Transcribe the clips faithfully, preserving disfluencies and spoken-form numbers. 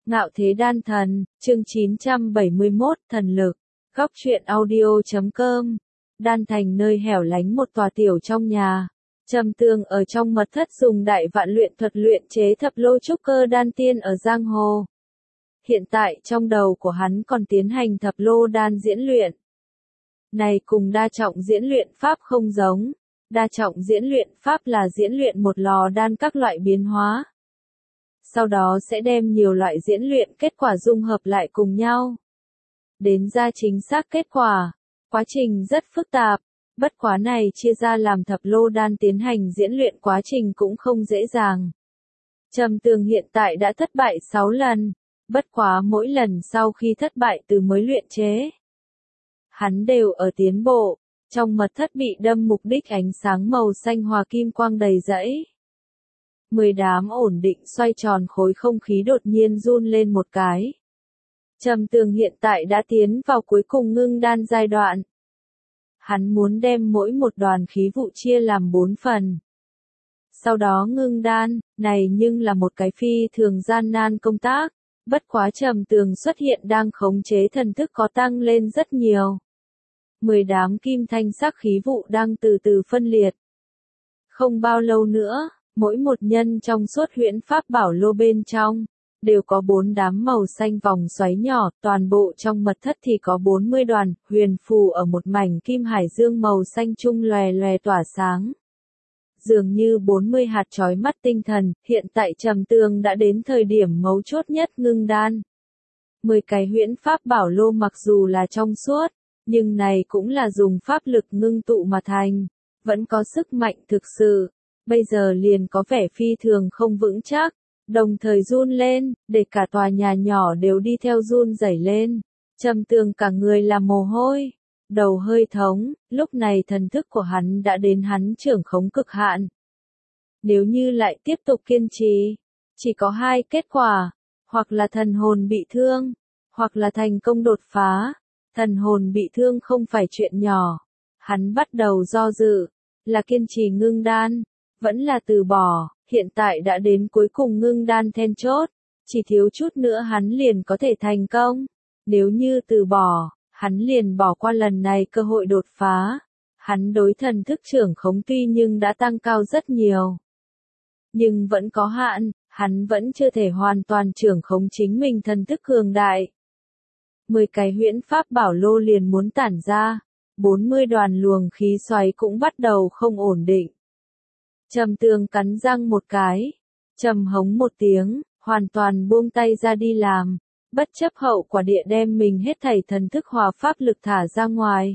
Ngạo Thế Đan Thần, chương chín trăm bảy mươi mốt, Thần Lực, góc truyện audio chấm com. Đan Thành nơi hẻo lánh một tòa tiểu trong nhà. Trầm Tường ở trong mật thất dùng đại vạn luyện thuật luyện chế thập lô trúc cơ đan tiên ở giang hồ. Hiện tại trong đầu của hắn còn tiến hành thập lô đan diễn luyện. Này cùng đa trọng diễn luyện pháp không giống. Đa trọng diễn luyện pháp là diễn luyện một lò đan các loại biến hóa. Sau đó sẽ đem nhiều loại diễn luyện kết quả dung hợp lại cùng nhau. Đến ra chính xác kết quả. Quá trình rất phức tạp. Bất quá này chia ra làm thập lô đan tiến hành diễn luyện quá trình cũng không dễ dàng. Trầm Tường hiện tại đã thất bại sáu lần. Bất quá mỗi lần sau khi thất bại từ mới luyện chế. Hắn đều ở tiến bộ. Trong mật thất bị đâm mục đích ánh sáng màu xanh hòa kim quang đầy rẫy. Mười đám ổn định xoay tròn khối không khí đột nhiên run lên một cái. Trầm Tường hiện tại đã tiến vào cuối cùng ngưng đan giai đoạn. Hắn muốn đem mỗi một đoàn khí vụ chia làm bốn phần. Sau đó ngưng đan, này nhưng là một cái phi thường gian nan công tác. Bất quá Trầm Tường xuất hiện đang khống chế thần thức có tăng lên rất nhiều. Mười đám kim thanh sắc khí vụ đang từ từ phân liệt. Không bao lâu nữa, mỗi một nhân trong suốt huyễn pháp bảo lô bên trong, đều có bốn đám màu xanh vòng xoáy nhỏ, toàn bộ trong mật thất thì có bốn mươi đoàn, huyền phù ở một mảnh kim hải dương màu xanh trung lòe lòe tỏa sáng. Dường như bốn mươi hạt chói mắt tinh thần, hiện tại Trầm Tường đã đến thời điểm mấu chốt nhất ngưng đan. Mười cái huyễn pháp bảo lô mặc dù là trong suốt, nhưng này cũng là dùng pháp lực ngưng tụ mà thành, vẫn có sức mạnh thực sự, bây giờ liền có vẻ phi thường không vững chắc, đồng thời run lên, để cả tòa nhà nhỏ đều đi theo run rẩy lên. Trầm Tường cả người là mồ hôi, đầu hơi thống, lúc này thần thức của hắn đã đến hắn trưởng khống cực hạn. Nếu như lại tiếp tục kiên trì, chỉ có hai kết quả, hoặc là thần hồn bị thương, hoặc là thành công đột phá. Thần hồn bị thương không phải chuyện nhỏ. Hắn bắt đầu do dự, là kiên trì ngưng đan, vẫn là từ bỏ, hiện tại đã đến cuối cùng ngưng đan then chốt, chỉ thiếu chút nữa hắn liền có thể thành công. Nếu như từ bỏ, hắn liền bỏ qua lần này cơ hội đột phá. Hắn đối thần thức trưởng khống tuy nhưng đã tăng cao rất nhiều. Nhưng vẫn có hạn, hắn vẫn chưa thể hoàn toàn trưởng khống chính mình thần thức cường đại. Mười cái huyễn pháp bảo lô liền muốn tản ra, bốn mươi đoàn luồng khí xoáy cũng bắt đầu không ổn định. Trầm Tường cắn răng một cái, trầm hống một tiếng, hoàn toàn buông tay ra đi làm, bất chấp hậu quả địa đem mình hết thảy thần thức hòa pháp lực thả ra ngoài.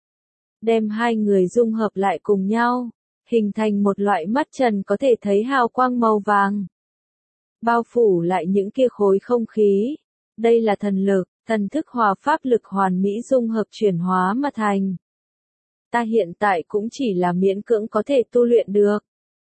Đem hai người dung hợp lại cùng nhau, hình thành một loại mắt trần có thể thấy hào quang màu vàng. Bao phủ lại những kia khối không khí, đây là thần lực. Thần thức hòa pháp lực hoàn mỹ dung hợp chuyển hóa mà thành. Ta hiện tại cũng chỉ là miễn cưỡng có thể tu luyện được.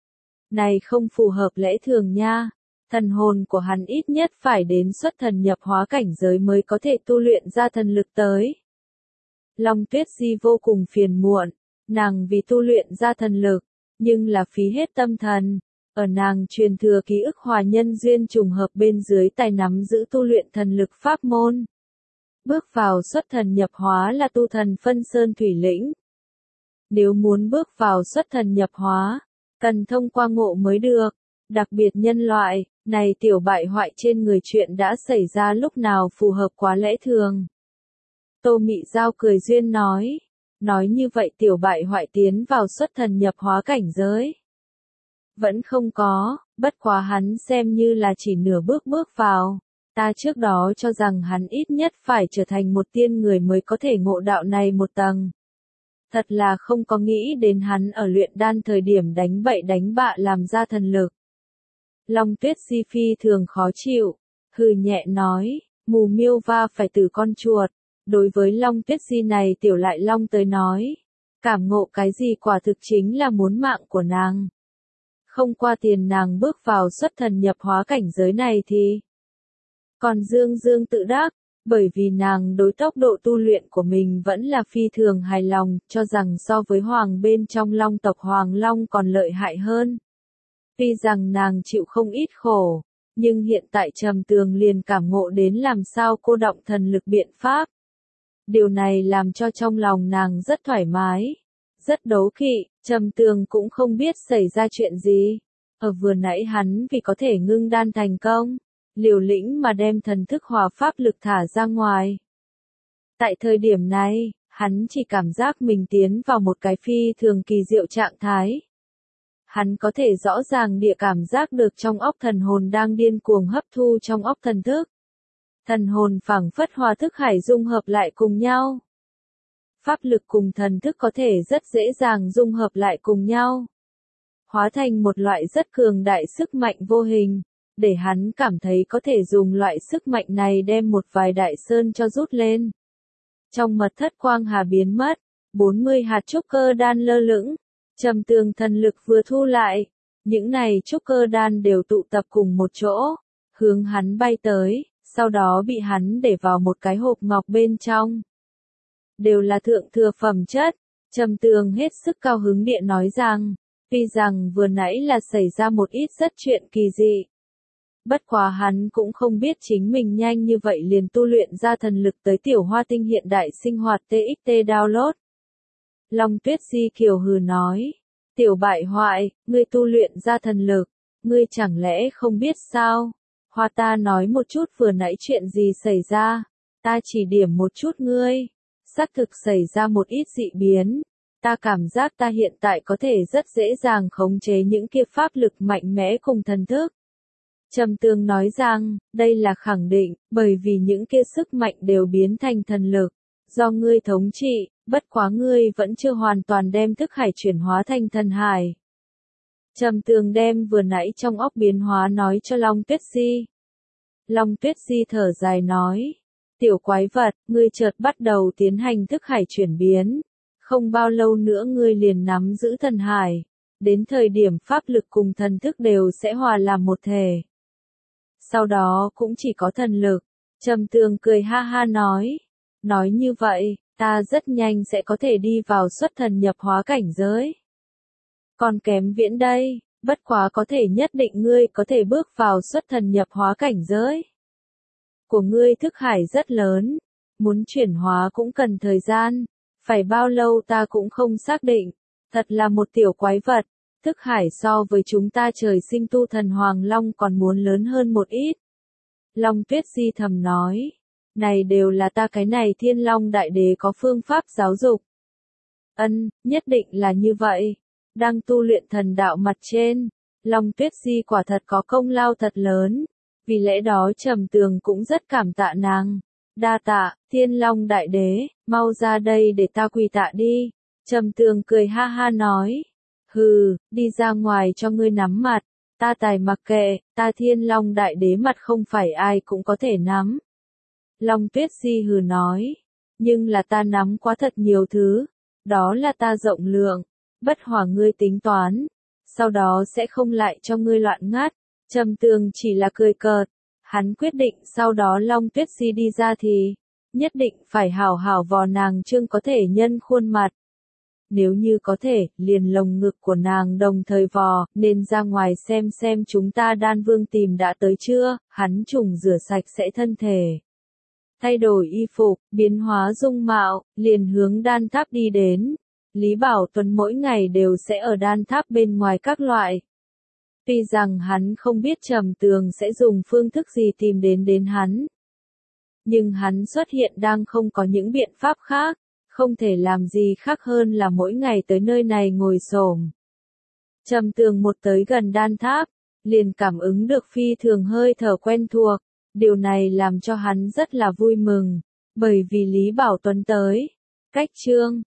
Này không phù hợp lẽ thường nha. Thần hồn của hắn ít nhất phải đến xuất thần nhập hóa cảnh giới mới có thể tu luyện ra thần lực tới. Long Tuyết Di vô cùng phiền muộn, nàng vì tu luyện ra thần lực, nhưng là phí hết tâm thần. Ở nàng truyền thừa ký ức hòa nhân duyên trùng hợp bên dưới tài nắm giữ tu luyện thần lực pháp môn. Bước vào xuất thần nhập hóa là tu thần phân sơn thủy lĩnh. Nếu muốn bước vào xuất thần nhập hóa, cần thông qua ngộ mới được. Đặc biệt nhân loại, này tiểu bại hoại trên người chuyện đã xảy ra lúc nào phù hợp quá lẽ thường. Tô Mị Giao cười duyên nói. Nói như vậy tiểu bại hoại tiến vào xuất thần nhập hóa cảnh giới. Vẫn không có, bất quá hắn xem như là chỉ nửa bước bước vào. Ta trước đó cho rằng hắn ít nhất phải trở thành một tiên người mới có thể ngộ đạo này một tầng. Thật là không có nghĩ đến hắn ở luyện đan thời điểm đánh bậy đánh bạ làm ra thần lực. Long Tuyết Di phi thường khó chịu, hừ nhẹ nói, mù miêu va phải từ con chuột. Đối với Long Tuyết Di này tiểu lại long tới nói, cảm ngộ cái gì quả thực chính là muốn mạng của nàng. Không qua tiền nàng bước vào xuất thần nhập hóa cảnh giới này thì... Còn Dương Dương tự đắc, bởi vì nàng đối tốc độ tu luyện của mình vẫn là phi thường hài lòng, cho rằng so với hoàng bên trong long tộc Hoàng Long còn lợi hại hơn. Tuy rằng nàng chịu không ít khổ, Nhưng hiện tại Trầm Tường liền cảm ngộ đến làm sao cô động thần lực biện pháp. Điều này làm cho trong lòng nàng rất thoải mái, rất đố kỵ. Trầm Tường cũng không biết xảy ra chuyện gì. Ở vừa nãy hắn vì có thể ngưng đan thành công, liều lĩnh mà đem thần thức hòa pháp lực thả ra ngoài. Tại thời điểm này, hắn chỉ cảm giác mình tiến vào một cái phi thường kỳ diệu trạng thái. Hắn có thể rõ ràng địa cảm giác được trong óc thần hồn đang điên cuồng hấp thu trong óc thần thức. Thần hồn phảng phất hòa thức hải dung hợp lại cùng nhau. Pháp lực cùng thần thức có thể rất dễ dàng dung hợp lại cùng nhau, hóa thành một loại rất cường đại sức mạnh vô hình, để hắn cảm thấy có thể dùng loại sức mạnh này đem một vài đại sơn cho rút lên. Trong mật thất quang hà biến mất, bốn mươi hạt trúc cơ đan lơ lửng, Trầm Tường thần lực vừa thu lại, những này trúc cơ đan đều tụ tập cùng một chỗ, hướng hắn bay tới, sau đó bị hắn để vào một cái hộp ngọc bên trong. Đều là thượng thừa phẩm chất. Trầm Tường hết sức cao hứng địa nói rằng, tuy rằng vừa nãy là xảy ra một ít rất chuyện kỳ dị. Bất quá hắn cũng không biết chính mình nhanh như vậy liền tu luyện ra thần lực tới tiểu hoa tinh hiện đại sinh hoạt tê ích tê download. Long Tuyết Di kiều hừ nói, tiểu bại hoại, ngươi tu luyện ra thần lực, ngươi chẳng lẽ không biết sao? Hoa ta nói một chút vừa nãy chuyện gì xảy ra, ta chỉ điểm một chút ngươi. Xác thực xảy ra một ít dị biến, ta cảm giác ta hiện tại có thể rất dễ dàng khống chế những kia pháp lực mạnh mẽ cùng thần thức. Trầm Tường nói rằng, đây là khẳng định, bởi vì những kia sức mạnh đều biến thành thần lực, do ngươi thống trị, bất quá ngươi vẫn chưa hoàn toàn đem thức hải chuyển hóa thành thần hải. Trầm Tường đem vừa nãy trong óc biến hóa nói cho Long Tuyết Di. Long Tuyết Di thở dài nói, tiểu quái vật, ngươi chợt bắt đầu tiến hành thức hải chuyển biến, không bao lâu nữa ngươi liền nắm giữ thần hải, đến thời điểm pháp lực cùng thần thức đều sẽ hòa làm một thể. Sau đó cũng chỉ có thần lực. Trầm Tường cười ha ha nói, nói như vậy, ta rất nhanh sẽ có thể đi vào xuất thần nhập hóa cảnh giới. Còn kém viễn đây, bất quá có thể nhất định ngươi có thể bước vào xuất thần nhập hóa cảnh giới. Của ngươi thức hải rất lớn, muốn chuyển hóa cũng cần thời gian, phải bao lâu ta cũng không xác định, thật là một tiểu quái vật, thức hải so với chúng ta trời sinh tu thần Hoàng Long còn muốn lớn hơn một ít. Long Tuyết Di thầm nói, này đều là ta cái này Thiên Long Đại Đế có phương pháp giáo dục. Ân, nhất định là như vậy, đang tu luyện thần đạo mặt trên, Long Tuyết Di quả thật có công lao thật lớn. Vì lẽ đó Trầm Tường cũng rất cảm tạ nàng. Đa tạ, Thiên Long Đại Đế, mau ra đây để ta quỳ tạ đi. Trầm Tường cười ha ha nói. Hừ, đi ra ngoài cho ngươi nắm mặt. Ta tài mặc kệ, ta Thiên Long Đại Đế mặt không phải ai cũng có thể nắm. Long Tuyết Di hừ nói. Nhưng là ta nắm quá thật nhiều thứ. Đó là ta rộng lượng. Bất hòa ngươi tính toán. Sau đó sẽ không lại cho ngươi loạn ngắt. Trầm Tường chỉ là cười cợt, hắn quyết định sau đó Long Tuyết Di đi ra thì, nhất định phải hảo hảo vò nàng trương có thể nhân khuôn mặt. Nếu như có thể, liền lồng ngực của nàng đồng thời vò, nên ra ngoài xem xem chúng ta Đan Vương tìm đã tới chưa, hắn trùng rửa sạch sẽ thân thể. Thay đổi y phục, biến hóa dung mạo, liền hướng đan tháp đi đến. Lý Bảo Tuấn mỗi ngày đều sẽ ở đan tháp bên ngoài các loại. Tuy rằng hắn không biết Trầm Tường sẽ dùng phương thức gì tìm đến đến hắn. Nhưng hắn xuất hiện đang không có những biện pháp khác, không thể làm gì khác hơn là mỗi ngày tới nơi này ngồi xổm. Trầm Tường một tới gần đan tháp, liền cảm ứng được phi thường hơi thở quen thuộc, điều này làm cho hắn rất là vui mừng, bởi vì Lý Bảo Tuấn tới. Cách chương